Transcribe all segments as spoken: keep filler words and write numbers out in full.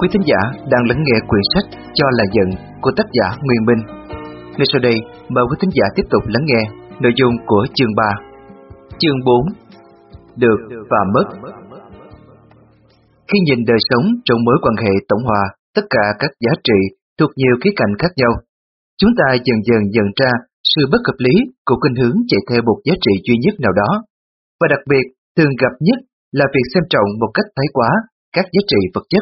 quý thính giả đang lắng nghe quyển sách Cho là giận của tác giả Nguyên Minh. Ngay sau đây, mời quý thính giả tiếp tục lắng nghe nội dung của chương ba. Chương bốn. Được và mất. Khi nhìn đời sống trong mối quan hệ tổng hòa tất cả các giá trị thuộc nhiều khía cạnh khác nhau, chúng ta dần dần nhận ra sự bất hợp lý của khuynh hướng chạy theo một giá trị duy nhất nào đó, và đặc biệt thường gặp nhất là việc xem trọng một cách thái quá các giá trị vật chất.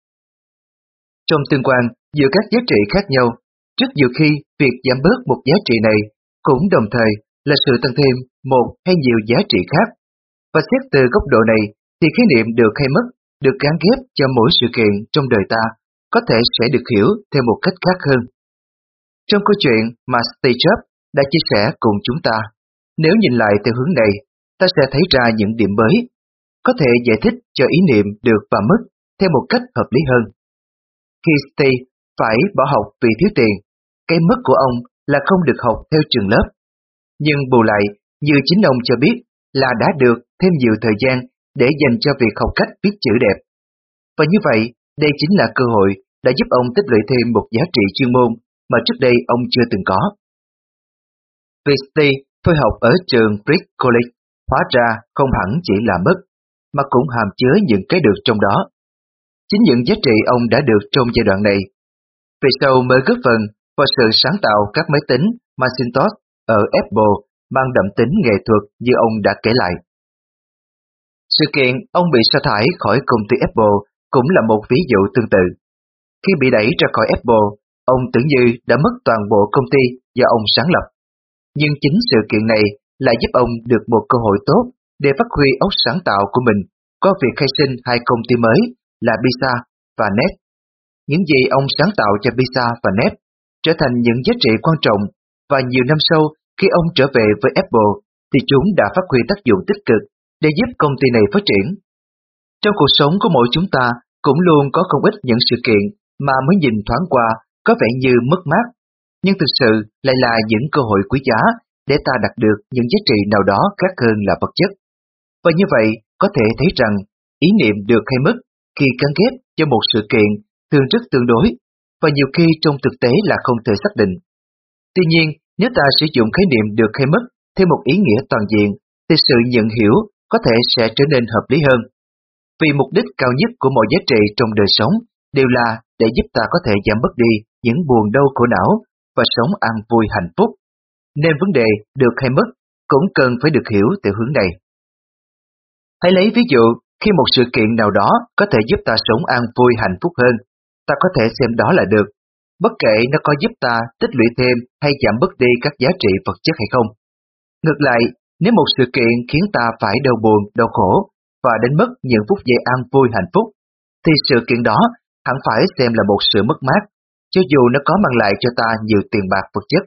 Trong tương quan giữa các giá trị khác nhau, rất nhiều khi việc giảm bớt một giá trị này cũng đồng thời là sự tăng thêm một hay nhiều giá trị khác. Và xét từ góc độ này thì khái niệm được hay mất được gán ghép cho mỗi sự kiện trong đời ta có thể sẽ được hiểu theo một cách khác hơn. Trong câu chuyện mà Steve Jobs đã chia sẻ cùng chúng ta, nếu nhìn lại theo hướng này, ta sẽ thấy ra những điểm mới, có thể giải thích cho ý niệm được và mất theo một cách hợp lý hơn. Khi Steve phải bỏ học vì thiếu tiền, cái mất của ông là không được học theo trường lớp. Nhưng bù lại, như chính ông cho biết, là đã được thêm nhiều thời gian để dành cho việc học cách viết chữ đẹp. Và như vậy, đây chính là cơ hội đã giúp ông tích lũy thêm một giá trị chuyên môn mà trước đây ông chưa từng có. Vì Steve thôi học ở trường Brick College, hóa ra không hẳn chỉ là mất, mà cũng hàm chứa những cái được trong đó. Chính những giá trị ông đã được trong giai đoạn này, về sau mới góp phần vào sự sáng tạo các máy tính Macintosh ở Apple mang đậm tính nghệ thuật như ông đã kể lại. Sự kiện ông bị sa thải khỏi công ty Apple cũng là một ví dụ tương tự. Khi bị đẩy ra khỏi Apple, ông tưởng như đã mất toàn bộ công ty do ông sáng lập. Nhưng chính sự kiện này lại giúp ông được một cơ hội tốt để phát huy óc sáng tạo của mình qua việc khai sinh hai công ty mới là Pizza và Net. Những gì ông sáng tạo cho Pizza và Net trở thành những giá trị quan trọng, và nhiều năm sau khi ông trở về với Apple thì chúng đã phát huy tác dụng tích cực để giúp công ty này phát triển. Trong cuộc sống của mỗi chúng ta cũng luôn có không ít những sự kiện mà mới nhìn thoáng qua có vẻ như mất mát, nhưng thực sự lại là những cơ hội quý giá để ta đạt được những giá trị nào đó khác hơn là vật chất. Và như vậy có thể thấy rằng ý niệm được hay mất khi gắn ghép cho một sự kiện thường rất tương đối, và nhiều khi trong thực tế là không thể xác định. Tuy nhiên, nếu ta sử dụng khái niệm được hay mất theo một ý nghĩa toàn diện, thì sự nhận hiểu có thể sẽ trở nên hợp lý hơn. Vì mục đích cao nhất của mọi giá trị trong đời sống đều là để giúp ta có thể giảm bớt đi những buồn đau khổ não và sống an vui hạnh phúc. Nên vấn đề được hay mất cũng cần phải được hiểu theo hướng này. Hãy lấy ví dụ, khi một sự kiện nào đó có thể giúp ta sống an vui hạnh phúc hơn, ta có thể xem đó là được, bất kể nó có giúp ta tích lũy thêm hay giảm bớt đi các giá trị vật chất hay không. Ngược lại, nếu một sự kiện khiến ta phải đau buồn, đau khổ và đánh mất những phút giây an vui hạnh phúc, thì sự kiện đó hẳn phải xem là một sự mất mát, cho dù nó có mang lại cho ta nhiều tiền bạc vật chất.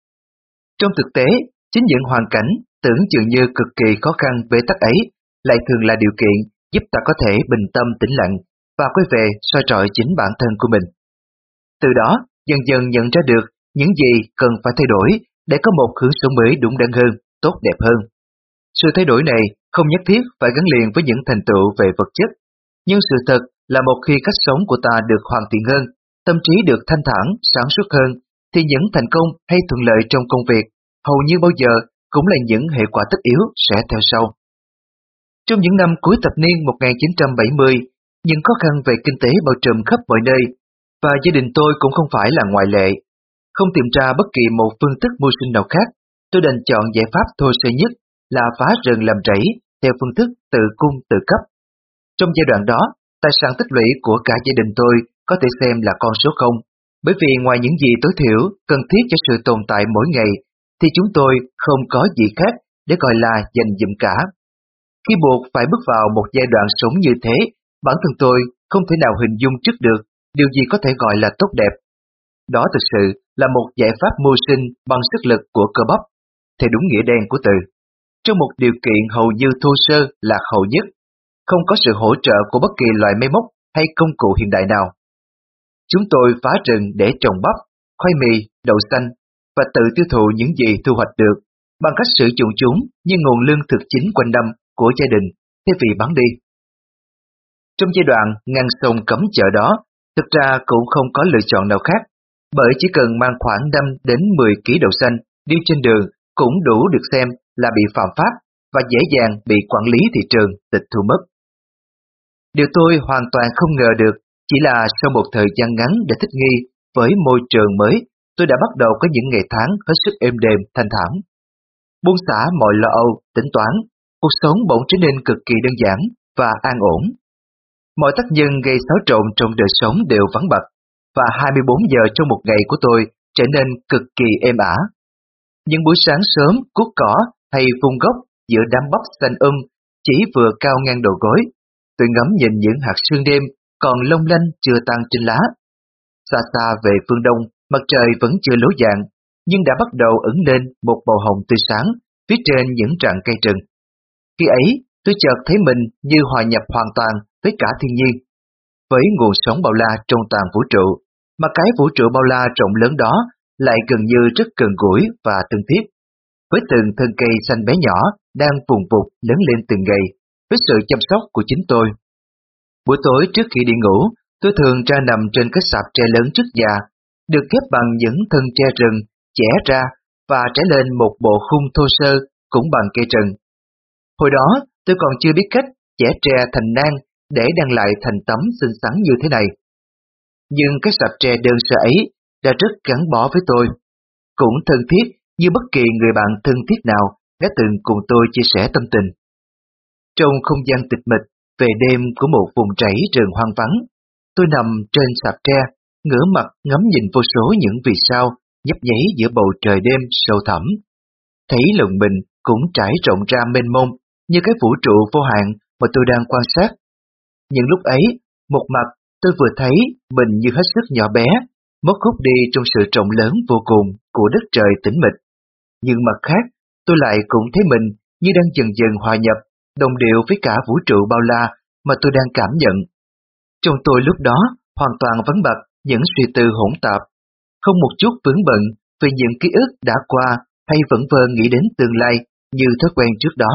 Trong thực tế, chính những hoàn cảnh tưởng chừng như cực kỳ khó khăn bế tắc ấy lại thường là điều kiện giúp ta có thể bình tâm tĩnh lặng và quay về soi rọi chính bản thân của mình. Từ đó, dần dần nhận ra được những gì cần phải thay đổi để có một hướng sống mới đúng đắn hơn, tốt đẹp hơn. Sự thay đổi này không nhất thiết phải gắn liền với những thành tựu về vật chất, nhưng sự thật là một khi cách sống của ta được hoàn thiện hơn, tâm trí được thanh thản, sáng suốt hơn, thì những thành công hay thuận lợi trong công việc hầu như bao giờ cũng là những hệ quả tất yếu sẽ theo sau. Trong những năm cuối thập niên một nghìn chín trăm bảy mươi, những khó khăn về kinh tế bao trùm khắp mọi nơi, và gia đình tôi cũng không phải là ngoại lệ. Không tìm ra bất kỳ một phương thức mưu sinh nào khác, tôi đành chọn giải pháp thô sơ nhất là phá rừng làm rẫy theo phương thức tự cung tự cấp. Trong giai đoạn đó, tài sản tích lũy của cả gia đình tôi có thể xem là con số không, bởi vì ngoài những gì tối thiểu cần thiết cho sự tồn tại mỗi ngày, thì chúng tôi không có gì khác để gọi là dành dụm cả. Khi buộc phải bước vào một giai đoạn sống như thế, bản thân tôi không thể nào hình dung trước được điều gì có thể gọi là tốt đẹp. Đó thực sự là một giải pháp mưu sinh bằng sức lực của cơ bắp, theo đúng nghĩa đen của từ. Trong một điều kiện hầu như thô sơ lạc hậu nhất, không có sự hỗ trợ của bất kỳ loại máy móc hay công cụ hiện đại nào. Chúng tôi phá rừng để trồng bắp, khoai mì, đậu xanh và tự tiêu thụ những gì thu hoạch được bằng cách sử dụng chúng như nguồn lương thực chính quanh năm của gia đình thay vì bán đi. Trong giai đoạn ngăn sông cấm chợ đó, Thực ra cũng không có lựa chọn nào khác, bởi chỉ cần mang khoảng năm đến mười ki lô gam đậu xanh đi trên đường cũng đủ được xem là bị phạm pháp và dễ dàng bị quản lý thị trường tịch thu mất. Điều tôi hoàn toàn không ngờ được chỉ là sau một thời gian ngắn để thích nghi với môi trường mới, tôi đã bắt đầu có những ngày tháng hết sức êm đềm, thanh thản. Buông xả mọi lo âu, tính toán, cuộc sống bỗng trở nên cực kỳ đơn giản và an ổn. Mọi tác nhân gây xáo trộn trong đời sống đều vắng bặt, và hai mươi bốn giờ trong một ngày của tôi trở nên cực kỳ êm ả. Những buổi sáng sớm cuốc cỏ hay vung gốc giữa đám bắp xanh um chỉ vừa cao ngang đầu gối, tôi ngắm nhìn những hạt sương đêm còn long lanh chưa tan trên lá. Xa xa về phương đông, mặt trời vẫn chưa ló dạng, nhưng đã bắt đầu ửng lên một màu hồng tươi sáng phía trên những rặng cây rừng. Khi ấy, tôi chợt thấy mình như hòa nhập hoàn toàn với cả thiên nhiên, với nguồn sống bao la trong toàn vũ trụ, mà cái vũ trụ bao la rộng lớn đó lại gần như rất gần gũi và thân thiết, với từng thân cây xanh bé nhỏ đang vùng vụt lớn lên từng ngày, với sự chăm sóc của chính tôi. Buổi tối trước khi đi ngủ, tôi thường ra nằm trên cái sạp tre lớn trước nhà, được ghép bằng những thân tre rừng chẻ ra và trải lên một bộ khung thô sơ cũng bằng cây rừng. Hồi đó, tôi còn chưa biết cách chẻ tre thành nang để đan lại thành tấm xinh xắn như thế này. Nhưng cái sạp tre đơn sơ ấy đã rất gắn bó với tôi, cũng thân thiết như bất kỳ người bạn thân thiết nào đã từng cùng tôi chia sẻ tâm tình. Trong không gian tịch mịch về đêm của một vùng rẫy rừng hoang vắng, tôi nằm trên sạp tre, ngửa mặt ngắm nhìn vô số những vì sao nhấp nháy giữa bầu trời đêm sâu thẳm. Thấy lòng mình cũng trải rộng ra mênh mông như cái vũ trụ vô hạn mà tôi đang quan sát. Nhưng lúc ấy, một mặt tôi vừa thấy mình như hết sức nhỏ bé, mất hút đi trong sự rộng lớn vô cùng của đất trời tĩnh mịch. Nhưng mặt khác, tôi lại cũng thấy mình như đang dần dần hòa nhập, đồng điệu với cả vũ trụ bao la mà tôi đang cảm nhận. Trong tôi lúc đó hoàn toàn vắng bặt những suy tư hỗn tạp, không một chút vướng bận về những ký ức đã qua hay vẫn vơ nghĩ đến tương lai như thói quen trước đó.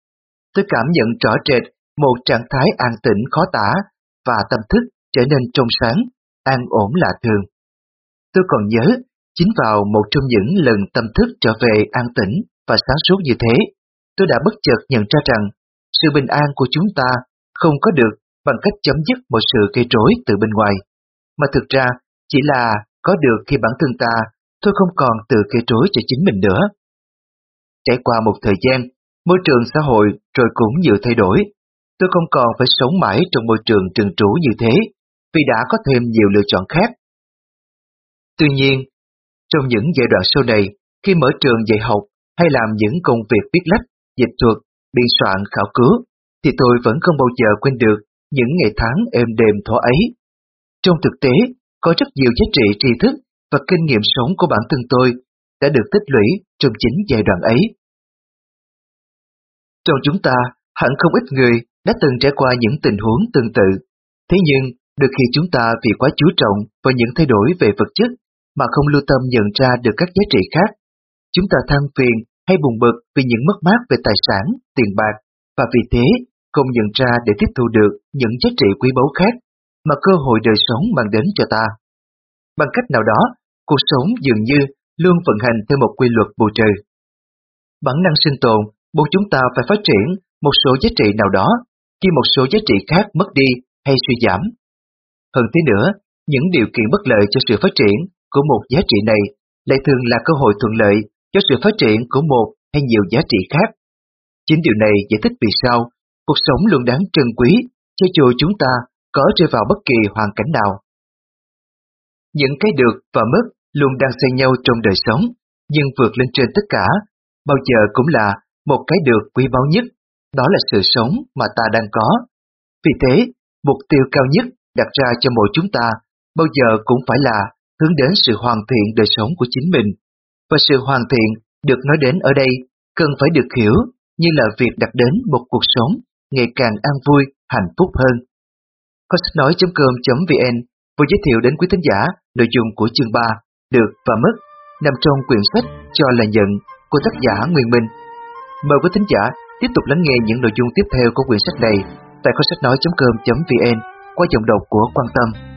Tôi cảm nhận rõ rệt một trạng thái an tĩnh khó tả và tâm thức trở nên trong sáng, an ổn lạ thường. Tôi còn nhớ, chính vào một trong những lần tâm thức trở về an tĩnh và sáng suốt như thế, tôi đã bất chợt nhận ra rằng sự bình an của chúng ta không có được bằng cách chấm dứt một sự gây rối từ bên ngoài, mà thực ra chỉ là có được khi bản thân ta thôi không còn tự gây rối cho chính mình nữa. Trải qua một thời gian, môi trường xã hội rồi cũng nhiều thay đổi, tôi không còn phải sống mãi trong môi trường trừng trú như thế, vì đã có thêm nhiều lựa chọn khác. Tuy nhiên, trong những giai đoạn sau này, khi mở trường dạy học hay làm những công việc viết lách, dịch thuật, biên soạn, khảo cứu, thì tôi vẫn không bao giờ quên được những ngày tháng êm đềm thuở ấy. Trong thực tế, có rất nhiều giá trị tri thức và kinh nghiệm sống của bản thân tôi đã được tích lũy trong chính giai đoạn ấy. Trong chúng ta, hẳn không ít người đã từng trải qua những tình huống tương tự. Thế nhưng, đôi khi chúng ta vì quá chú trọng vào những thay đổi về vật chất mà không lưu tâm nhận ra được các giá trị khác. Chúng ta than phiền hay buồn bực vì những mất mát về tài sản, tiền bạc, và vì thế không nhận ra để tiếp thu được những giá trị quý báu khác mà cơ hội đời sống mang đến cho ta. Bằng cách nào đó, cuộc sống dường như luôn vận hành theo một quy luật bù trừ. Bản năng sinh tồn buộc chúng ta phải phát triển một số giá trị nào đó khi một số giá trị khác mất đi hay suy giảm. Hơn thế nữa, những điều kiện bất lợi cho sự phát triển của một giá trị này lại thường là cơ hội thuận lợi cho sự phát triển của một hay nhiều giá trị khác. Chính điều này giải thích vì sao cuộc sống luôn đáng trân quý cho dù chúng ta có rơi vào bất kỳ hoàn cảnh nào. Những cái được và mất luôn đang xen nhau trong đời sống, nhưng vượt lên trên tất cả, bao giờ cũng là một cái được quý báu nhất, đó là sự sống mà ta đang có. Vì thế, mục tiêu cao nhất đặt ra cho mỗi chúng ta bao giờ cũng phải là hướng đến sự hoàn thiện đời sống của chính mình. Và sự hoàn thiện được nói đến ở đây cần phải được hiểu như là việc đạt đến một cuộc sống ngày càng an vui, hạnh phúc hơn. Kho sách nói chấm com chấm vn vừa giới thiệu đến quý thính giả nội dung của chương ba Được và Mất nằm trong quyển sách Cho Là Nhận của tác giả Nguyên Minh. Mời quý thính giả tiếp tục lắng nghe những nội dung tiếp theo của quyển sách này tại kho sách nói chấm com chấm vn qua giọng đọc của Quan Tâm.